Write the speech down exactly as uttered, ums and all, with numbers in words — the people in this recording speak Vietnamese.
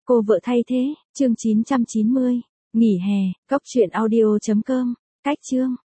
Cô vợ thay thế, chương chín trăm chín mươi. Nghỉ hè, cốc truyện audio chấm com. Cách chương.